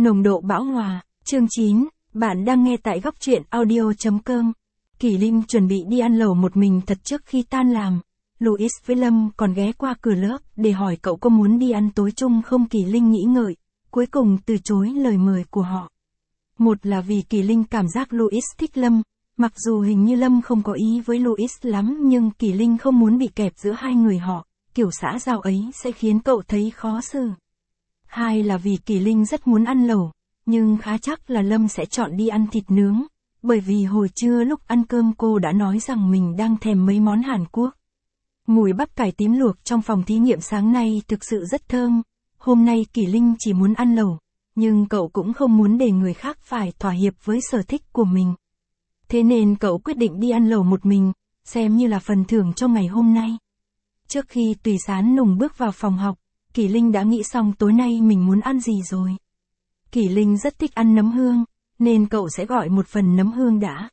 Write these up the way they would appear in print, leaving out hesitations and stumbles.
Nồng độ bão hòa, chương 9, bạn đang nghe tại góc truyện audio.com. Kỷ Linh chuẩn bị đi ăn lẩu một mình thật trước khi tan làm. Louis với Lâm còn ghé qua cửa lớp để hỏi cậu có muốn đi ăn tối chung không. Kỷ Linh nghĩ ngợi, cuối cùng từ chối lời mời của họ. Một là vì Kỷ Linh cảm giác Louis thích Lâm, mặc dù hình như Lâm không có ý với Louis lắm nhưng Kỷ Linh không muốn bị kẹp giữa hai người họ, kiểu xã giao ấy sẽ khiến cậu thấy khó xử. Hai là vì Kỷ Linh rất muốn ăn lẩu, nhưng khá chắc là Lâm sẽ chọn đi ăn thịt nướng, bởi vì hồi trưa lúc ăn cơm cô đã nói rằng mình đang thèm mấy món Hàn Quốc. Mùi bắp cải tím luộc trong phòng thí nghiệm sáng nay thực sự rất thơm. Hôm nay Kỷ Linh chỉ muốn ăn lẩu, nhưng cậu cũng không muốn để người khác phải thỏa hiệp với sở thích của mình. Thế nên cậu quyết định đi ăn lẩu một mình, xem như là phần thưởng cho ngày hôm nay. Trước khi Tùy Sán Nùng bước vào phòng học, Kỷ Linh đã nghĩ xong tối nay mình muốn ăn gì rồi. Kỷ Linh rất thích ăn nấm hương, nên cậu sẽ gọi một phần nấm hương đã.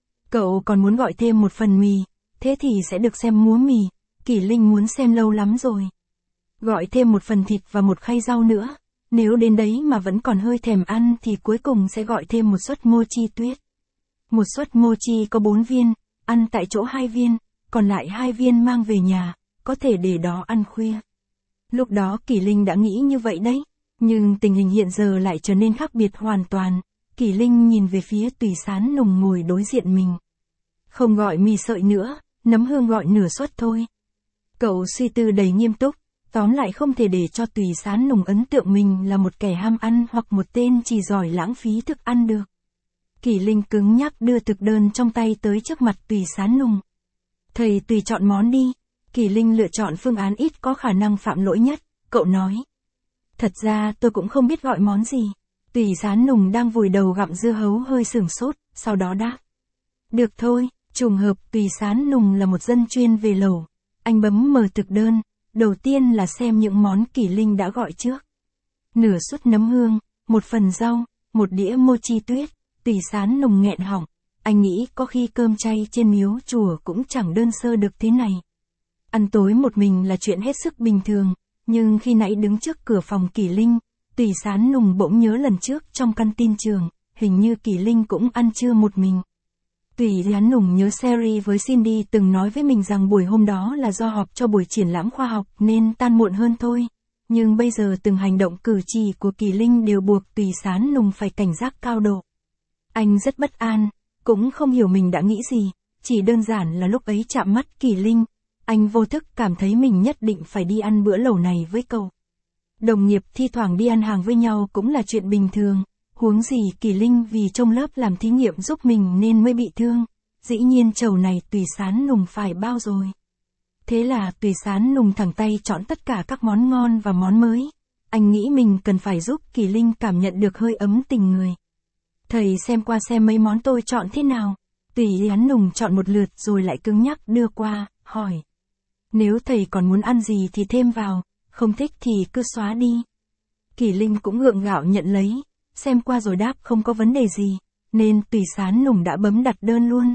Cậu còn muốn gọi thêm một phần mì, thế thì sẽ được xem múa mì, Kỷ Linh muốn xem lâu lắm rồi. Gọi thêm một phần thịt và một khay rau nữa, nếu đến đấy mà vẫn còn hơi thèm ăn thì cuối cùng sẽ gọi thêm một suất mochi tuyết. Một suất mochi có 4 viên, ăn tại chỗ 2 viên, còn lại 2 viên mang về nhà, có thể để đó ăn khuya. Lúc đó Kỷ Linh đã nghĩ như vậy đấy, nhưng tình hình hiện giờ lại trở nên khác biệt hoàn toàn. Kỷ Linh nhìn về phía Tùy Sán Nùng ngồi đối diện mình. Không gọi mì sợi nữa, nấm hương gọi nửa suất thôi. Cậu suy tư đầy nghiêm túc, tóm lại không thể để cho Tùy Sán Nùng ấn tượng mình là một kẻ ham ăn hoặc một tên chỉ giỏi lãng phí thức ăn được. Kỷ Linh cứng nhắc đưa thực đơn trong tay tới trước mặt Tùy Sán Nùng. Thầy tùy chọn món đi. Kỷ Linh lựa chọn phương án ít có khả năng phạm lỗi nhất, cậu nói. Thật ra tôi cũng không biết gọi món gì. Tùy Sán Nùng đang vùi đầu gặm dưa hấu hơi sửng sốt, sau đó đáp. Được thôi, trùng hợp Tùy Sán Nùng là một dân chuyên về lẩu. Anh bấm mở thực đơn, đầu tiên là xem những món Kỷ Linh đã gọi trước. Nửa suất nấm hương, một phần rau, một đĩa mochi tuyết. Tùy Sán Nùng nghẹn họng, anh nghĩ có khi cơm chay trên miếu chùa cũng chẳng đơn sơ được thế này. Ăn tối một mình là chuyện hết sức bình thường, nhưng khi nãy đứng trước cửa phòng Kỷ Linh, Tùy Sán Nùng bỗng nhớ lần trước trong căn tin trường, hình như Kỷ Linh cũng ăn trưa một mình. Tùy Sán Nùng nhớ Sherry với Cindy từng nói với mình rằng buổi hôm đó là do họp cho buổi triển lãm khoa học nên tan muộn hơn thôi, nhưng bây giờ từng hành động cử chỉ của Kỷ Linh đều buộc Tùy Sán Nùng phải cảnh giác cao độ. Anh rất bất an, cũng không hiểu mình đã nghĩ gì, chỉ đơn giản là lúc ấy chạm mắt Kỷ Linh. Anh vô thức cảm thấy mình nhất định phải đi ăn bữa lẩu này với cậu. Đồng nghiệp thi thoảng đi ăn hàng với nhau cũng là chuyện bình thường, huống gì Kỷ Linh vì trong lớp làm thí nghiệm giúp mình nên mới bị thương. Dĩ nhiên chầu này Tùy Sán Nùng phải bao rồi. Thế là Tùy Sán Nùng thẳng tay chọn tất cả các món ngon và món mới. Anh nghĩ mình cần phải giúp Kỷ Linh cảm nhận được hơi ấm tình người. Thầy xem qua xem mấy món tôi chọn thế nào. Tùy Sán Nùng chọn một lượt rồi lại cứng nhắc đưa qua, hỏi. Nếu thầy còn muốn ăn gì thì thêm vào, không thích thì cứ xóa đi. Kỷ Linh cũng gượng gạo nhận lấy, xem qua rồi đáp không có vấn đề gì, nên Tùy Sán Nùng đã bấm đặt đơn luôn.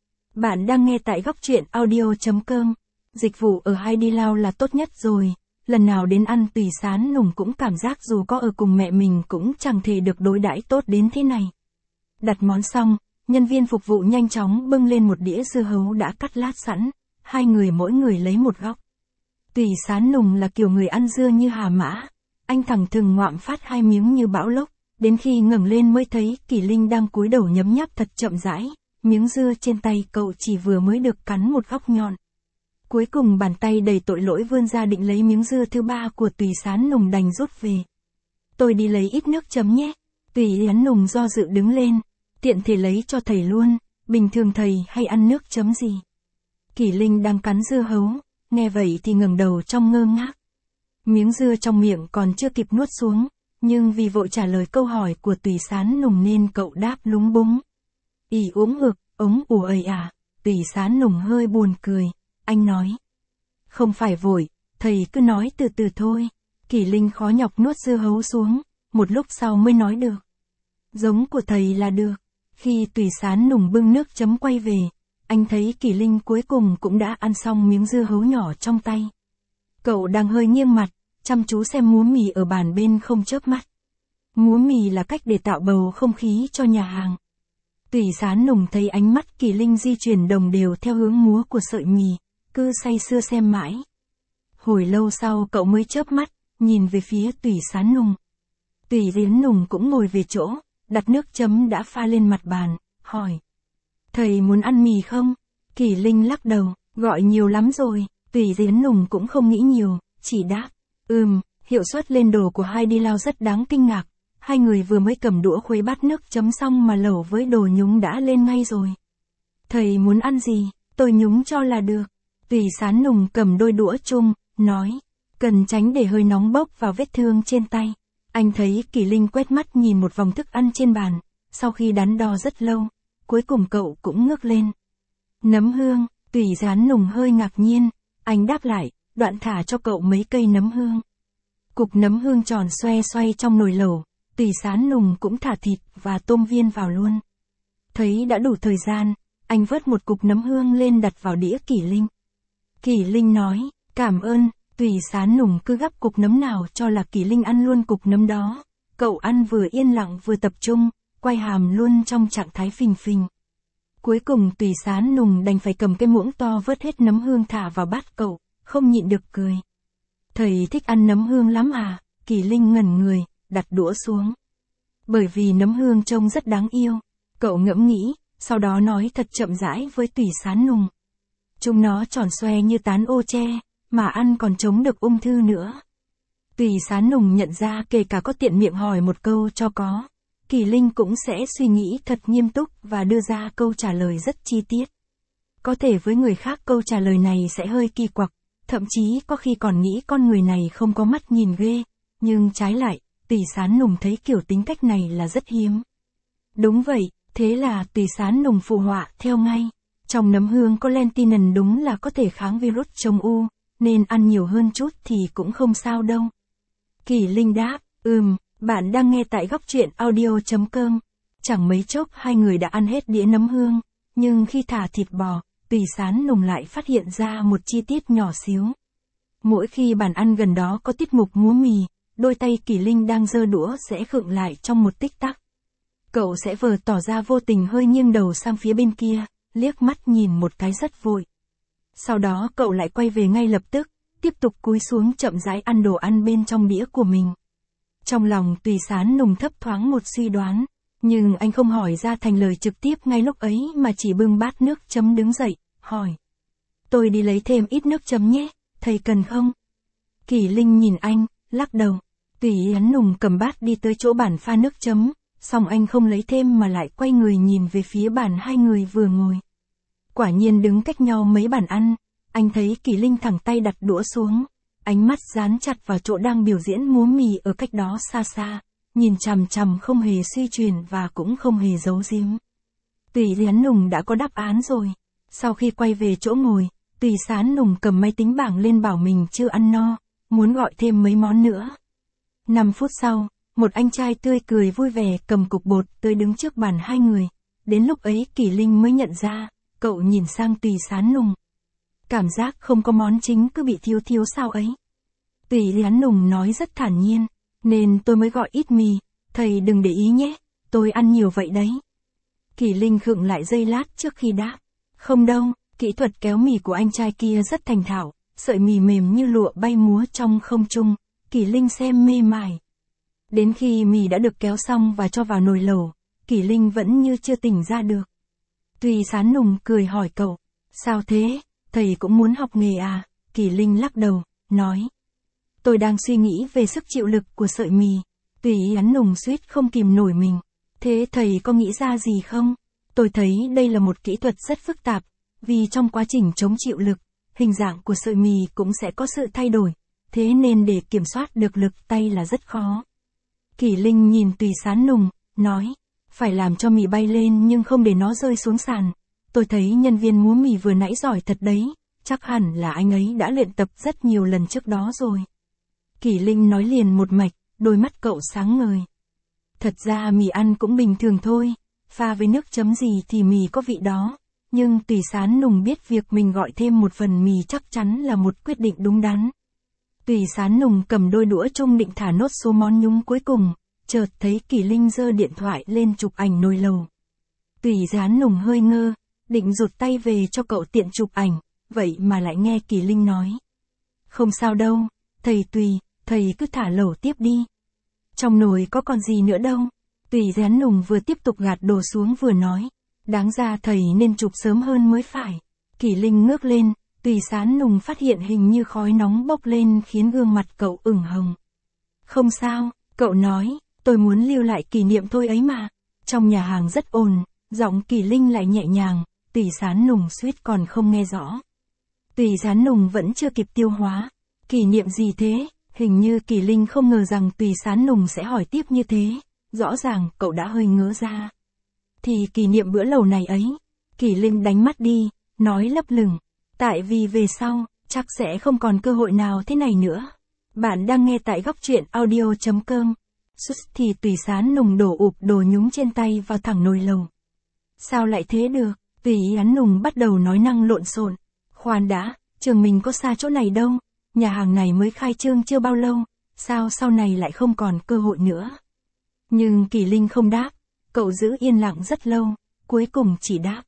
Bạn đang nghe tại góc truyện audio.com. Dịch vụ ở Haidilao là tốt nhất rồi, lần nào đến ăn Tùy Sán Nùng cũng cảm giác dù có ở cùng mẹ mình cũng chẳng thể được đối đãi tốt đến thế này. Đặt món xong, nhân viên phục vụ nhanh chóng bưng lên một đĩa dưa hấu đã cắt lát sẵn. Hai người mỗi người lấy một góc. Tùy Sán Nùng là kiểu người ăn dưa như hà mã. Anh thẳng thừng ngoạm phát 2 miếng như bão lốc, đến khi ngẩng lên mới thấy Kỷ Linh đang cúi đầu nhấm nháp thật chậm rãi. Miếng dưa trên tay cậu chỉ vừa mới được cắn một góc nhọn. Cuối cùng bàn tay đầy tội lỗi vươn ra định lấy miếng dưa thứ 3 của Tùy Sán Nùng đành rút về. Tôi đi lấy ít nước chấm nhé. Tùy Sán Nùng do dự đứng lên. Tiện thể lấy cho thầy luôn, bình thường thầy hay ăn nước chấm gì? Kỷ Linh đang cắn dưa hấu, nghe vậy thì ngẩng đầu trong ngơ ngác. Miếng dưa trong miệng còn chưa kịp nuốt xuống, nhưng vì vội trả lời câu hỏi của Tùy Sán Nùng nên cậu đáp lúng búng. Ỉ uống ực, ống ủ ầy à, Tùy Sán Nùng hơi buồn cười, anh nói. Không phải vội, thầy cứ nói từ từ thôi. Kỷ Linh khó nhọc nuốt dưa hấu xuống, một lúc sau mới nói được. Giống của thầy là được. Khi Tùy Sán Nùng bưng nước chấm quay về, anh thấy Kỷ Linh cuối cùng cũng đã ăn xong miếng dưa hấu nhỏ trong tay. Cậu đang hơi nghiêng mặt, chăm chú xem múa mì ở bàn bên không chớp mắt. Múa mì là cách để tạo bầu không khí cho nhà hàng. Tùy Sán Nùng thấy ánh mắt Kỳ Linh di chuyển đồng đều theo hướng múa của sợi mì, cứ say sưa xem mãi. Hồi lâu sau cậu mới chớp mắt, nhìn về phía Tùy Sán Nùng. Tùy Yến Nùng cũng ngồi về chỗ, đặt nước chấm đã pha lên mặt bàn, hỏi. Thầy muốn ăn mì không? Kỳ Linh lắc đầu, gọi nhiều lắm rồi. Tùy Yến Nùng cũng không nghĩ nhiều, chỉ đáp. Hiệu suất lên đồ của hai đi lao rất đáng kinh ngạc. Hai người vừa mới cầm đũa khuấy bát nước chấm xong mà lẩu với đồ nhúng đã lên ngay rồi. Thầy muốn ăn gì, tôi nhúng cho là được. Tùy Sán Nùng cầm đôi đũa chung, nói. Cần tránh để hơi nóng bốc vào vết thương trên tay. Anh thấy Kỳ Linh quét mắt nhìn một vòng thức ăn trên bàn, sau khi đắn đo rất lâu, cuối cùng cậu cũng ngước lên. Nấm hương, Tùy Sán Nùng hơi ngạc nhiên, anh đáp lại, đoạn thả cho cậu mấy cây nấm hương. Cục nấm hương tròn xoe xoay trong nồi lẩu, Tùy Sán Nùng cũng thả thịt và tôm viên vào luôn. Thấy đã đủ thời gian, anh vớt một cục nấm hương lên đặt vào đĩa Kỳ Linh. Kỳ Linh nói, cảm ơn. Tùy Sán Nùng cứ gắp cục nấm nào cho là Kỳ Linh ăn luôn cục nấm đó. Cậu ăn vừa yên lặng vừa tập trung, quay hàm luôn trong trạng thái phình phình. Cuối cùng Tùy Sán Nùng đành phải cầm cái muỗng to vớt hết nấm hương thả vào bát cậu, không nhịn được cười. Thầy thích ăn nấm hương lắm à? Kỳ Linh ngẩn người, đặt đũa xuống. Bởi vì nấm hương trông rất đáng yêu. Cậu ngẫm nghĩ, sau đó nói thật chậm rãi với Tùy Sán Nùng. Chúng nó tròn xoe như tán ô tre, mà ăn còn chống được ung thư nữa. Tùy Sán Nùng nhận ra kể cả có tiện miệng hỏi một câu cho có, Kỳ Linh cũng sẽ suy nghĩ thật nghiêm túc và đưa ra câu trả lời rất chi tiết. Có thể với người khác câu trả lời này sẽ hơi kỳ quặc, thậm chí có khi còn nghĩ con người này không có mắt nhìn ghê, nhưng trái lại, Tùy Sán Nùng thấy kiểu tính cách này là rất hiếm. Đúng vậy, thế là Tùy Sán Nùng phụ họa theo ngay. Trong nấm hương có lentinol đúng là có thể kháng virus chống u, nên ăn nhiều hơn chút thì cũng không sao đâu. Kỳ Linh đáp, bạn đang nghe tại góc truyện audio.com. Chẳng mấy chốc hai người đã ăn hết đĩa nấm hương, nhưng khi thả thịt bò, Tùy Sán Nùng lại phát hiện ra một chi tiết nhỏ xíu. Mỗi khi bàn ăn gần đó có tiết mục múa mì, đôi tay Kỳ Linh đang giơ đũa sẽ khựng lại trong một tích tắc. Cậu sẽ vờ tỏ ra vô tình hơi nghiêng đầu sang phía bên kia, liếc mắt nhìn một cái rất vội. Sau đó cậu lại quay về ngay lập tức, tiếp tục cúi xuống chậm rãi ăn đồ ăn bên trong đĩa của mình. Trong lòng Tùy Sán Nùng thấp thoáng một suy đoán, nhưng anh không hỏi ra thành lời trực tiếp ngay lúc ấy mà chỉ bưng bát nước chấm đứng dậy, hỏi. Tôi đi lấy thêm ít nước chấm nhé, thầy cần không? Kỳ Linh nhìn anh, lắc đầu. Tùy Sán Nùng cầm bát đi tới chỗ bàn pha nước chấm, xong anh không lấy thêm mà lại quay người nhìn về phía bàn hai người vừa ngồi. Quả nhiên đứng cách nhau mấy bàn ăn, anh thấy Kỳ Linh thẳng tay đặt đũa xuống, ánh mắt dán chặt vào chỗ đang biểu diễn múa mì ở cách đó xa xa, nhìn chằm chằm không hề suy chuyển và cũng không hề giấu giếm. Tùy Sán Nùng đã có đáp án rồi. Sau khi quay về chỗ ngồi, Tùy Sán Nùng cầm máy tính bảng lên bảo mình chưa ăn no, muốn gọi thêm mấy món nữa. 5 phút sau, một anh trai tươi cười vui vẻ cầm cục bột tới đứng trước bàn hai người. Đến lúc ấy Kỳ Linh mới nhận ra, cậu nhìn sang Tùy Sán Nùng. Cảm giác không có món chính cứ bị thiếu thiếu sao ấy. Tùy Sán Nùng nói rất thản nhiên, nên tôi mới gọi ít mì, thầy đừng để ý nhé, tôi ăn nhiều vậy đấy. Kỳ Linh khựng lại giây lát trước khi đáp. Không đâu, kỹ thuật kéo mì của anh trai kia rất thành thạo, sợi mì mềm như lụa bay múa trong không trung, Kỳ Linh xem mê mải. Đến khi mì đã được kéo xong và cho vào nồi lẩu, Kỳ Linh vẫn như chưa tỉnh ra được. Tùy Sán Nùng cười hỏi cậu, sao thế, thầy cũng muốn học nghề à? Kỳ Linh lắc đầu, nói. Tôi đang suy nghĩ về sức chịu lực của sợi mì. Tùy Sán Nùng suýt không kìm nổi mình. Thế thầy có nghĩ ra gì không? Tôi thấy đây là một kỹ thuật rất phức tạp, vì trong quá trình chống chịu lực, hình dạng của sợi mì cũng sẽ có sự thay đổi, thế nên để kiểm soát được lực tay là rất khó. Kỳ Linh nhìn Tùy Sán Nùng, nói, phải làm cho mì bay lên nhưng không để nó rơi xuống sàn. Tôi thấy nhân viên múa mì vừa nãy giỏi thật đấy, chắc hẳn là anh ấy đã luyện tập rất nhiều lần trước đó rồi. Kỳ Linh nói liền một mạch, đôi mắt cậu sáng ngời. Thật ra mì ăn cũng bình thường thôi, pha với nước chấm gì thì mì có vị đó, nhưng Tùy Sán Nùng biết việc mình gọi thêm một phần mì chắc chắn là một quyết định đúng đắn. Tùy Sán Nùng cầm đôi đũa chung định thả nốt số món nhúng cuối cùng, chợt thấy Kỳ Linh giơ điện thoại lên chụp ảnh nồi lầu. Tùy Gián Nùng hơi ngơ, định rụt tay về cho cậu tiện chụp ảnh, vậy mà lại nghe Kỳ Linh nói. Không sao đâu, thầy Tùy, thầy cứ thả lẩu tiếp đi. Trong nồi có còn gì nữa đâu. Tùy Gián Nùng vừa tiếp tục gạt đồ xuống vừa nói. Đáng ra thầy nên chụp sớm hơn mới phải. Kỳ Linh ngước lên, Tùy Gián Nùng phát hiện hình như khói nóng bốc lên khiến gương mặt cậu ửng hồng. Không sao, cậu nói, tôi muốn lưu lại kỷ niệm thôi ấy mà. Trong nhà hàng rất ồn, giọng Kỳ Linh lại nhẹ nhàng, Tùy Gián Nùng suýt còn không nghe rõ. Tùy Gián Nùng vẫn chưa kịp tiêu hóa. Kỷ niệm gì thế? Hình như Kỳ Linh không ngờ rằng Tùy Gián Nùng sẽ hỏi tiếp như thế. Rõ ràng cậu đã hơi ngớ ra. Thì kỷ niệm bữa lẩu này ấy. Kỳ Linh đánh mắt đi, nói lấp lửng. Tại vì về sau, chắc sẽ không còn cơ hội nào thế này nữa. Bạn đang nghe tại góc truyện audio.com. Sus thì Tùy Gián Nùng đổ ụp đồ nhúng trên tay vào thẳng nồi lẩu. Sao lại thế được? Tùy Gián Nùng bắt đầu nói năng lộn xộn. Khoan đã, trường mình có xa chỗ này đâu. Nhà hàng này mới khai trương chưa bao lâu. Sao sau này lại không còn cơ hội nữa? Nhưng Kỳ Linh không đáp. Cậu giữ yên lặng rất lâu. Cuối cùng chỉ đáp.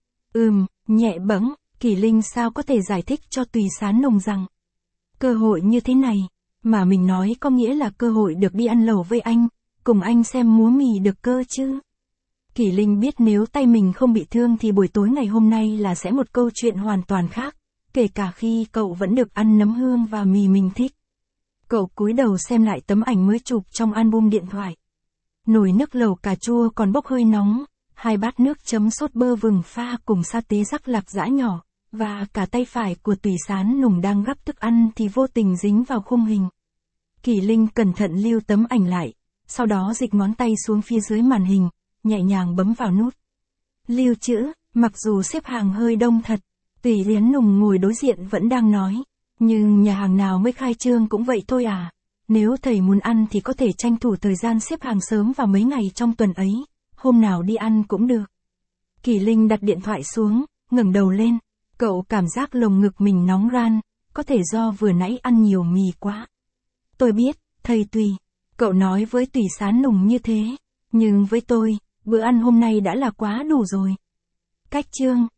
Nhẹ bẫng. Kỳ Linh sao có thể giải thích cho Tùy Gián Nùng rằng cơ hội như thế này, mà mình nói có nghĩa là cơ hội được đi ăn lẩu với anh, cùng anh xem múa mì được cơ chứ. Kỳ Linh biết nếu tay mình không bị thương thì buổi tối ngày hôm nay là sẽ một câu chuyện hoàn toàn khác, kể cả khi cậu vẫn được ăn nấm hương và mì mình thích. Cậu cúi đầu xem lại tấm ảnh mới chụp trong album điện thoại. Nồi nước lẩu cà chua còn bốc hơi nóng, 2 bát nước chấm sốt bơ vừng pha cùng sa tế rắc lạc giã nhỏ, và cả tay phải của Tùy Gián Nùng đang gắp thức ăn thì vô tình dính vào khung hình. Kỳ Linh cẩn thận lưu tấm ảnh lại, sau đó dịch ngón tay xuống phía dưới màn hình, nhẹ nhàng bấm vào nút. Lưu trữ, mặc dù xếp hàng hơi đông thật, Tùy Gián Nùng ngồi đối diện vẫn đang nói, nhưng nhà hàng nào mới khai trương cũng vậy thôi à. Nếu thầy muốn ăn thì có thể tranh thủ thời gian xếp hàng sớm vào mấy ngày trong tuần ấy, hôm nào đi ăn cũng được. Kỳ Linh đặt điện thoại xuống, ngẩng đầu lên, cậu cảm giác lồng ngực mình nóng ran, có thể do vừa nãy ăn nhiều mì quá. Tôi biết, thầy Tùy, cậu nói với Tùy Gián Nùng như thế, nhưng với tôi, bữa ăn hôm nay đã là quá đủ rồi. Cách chương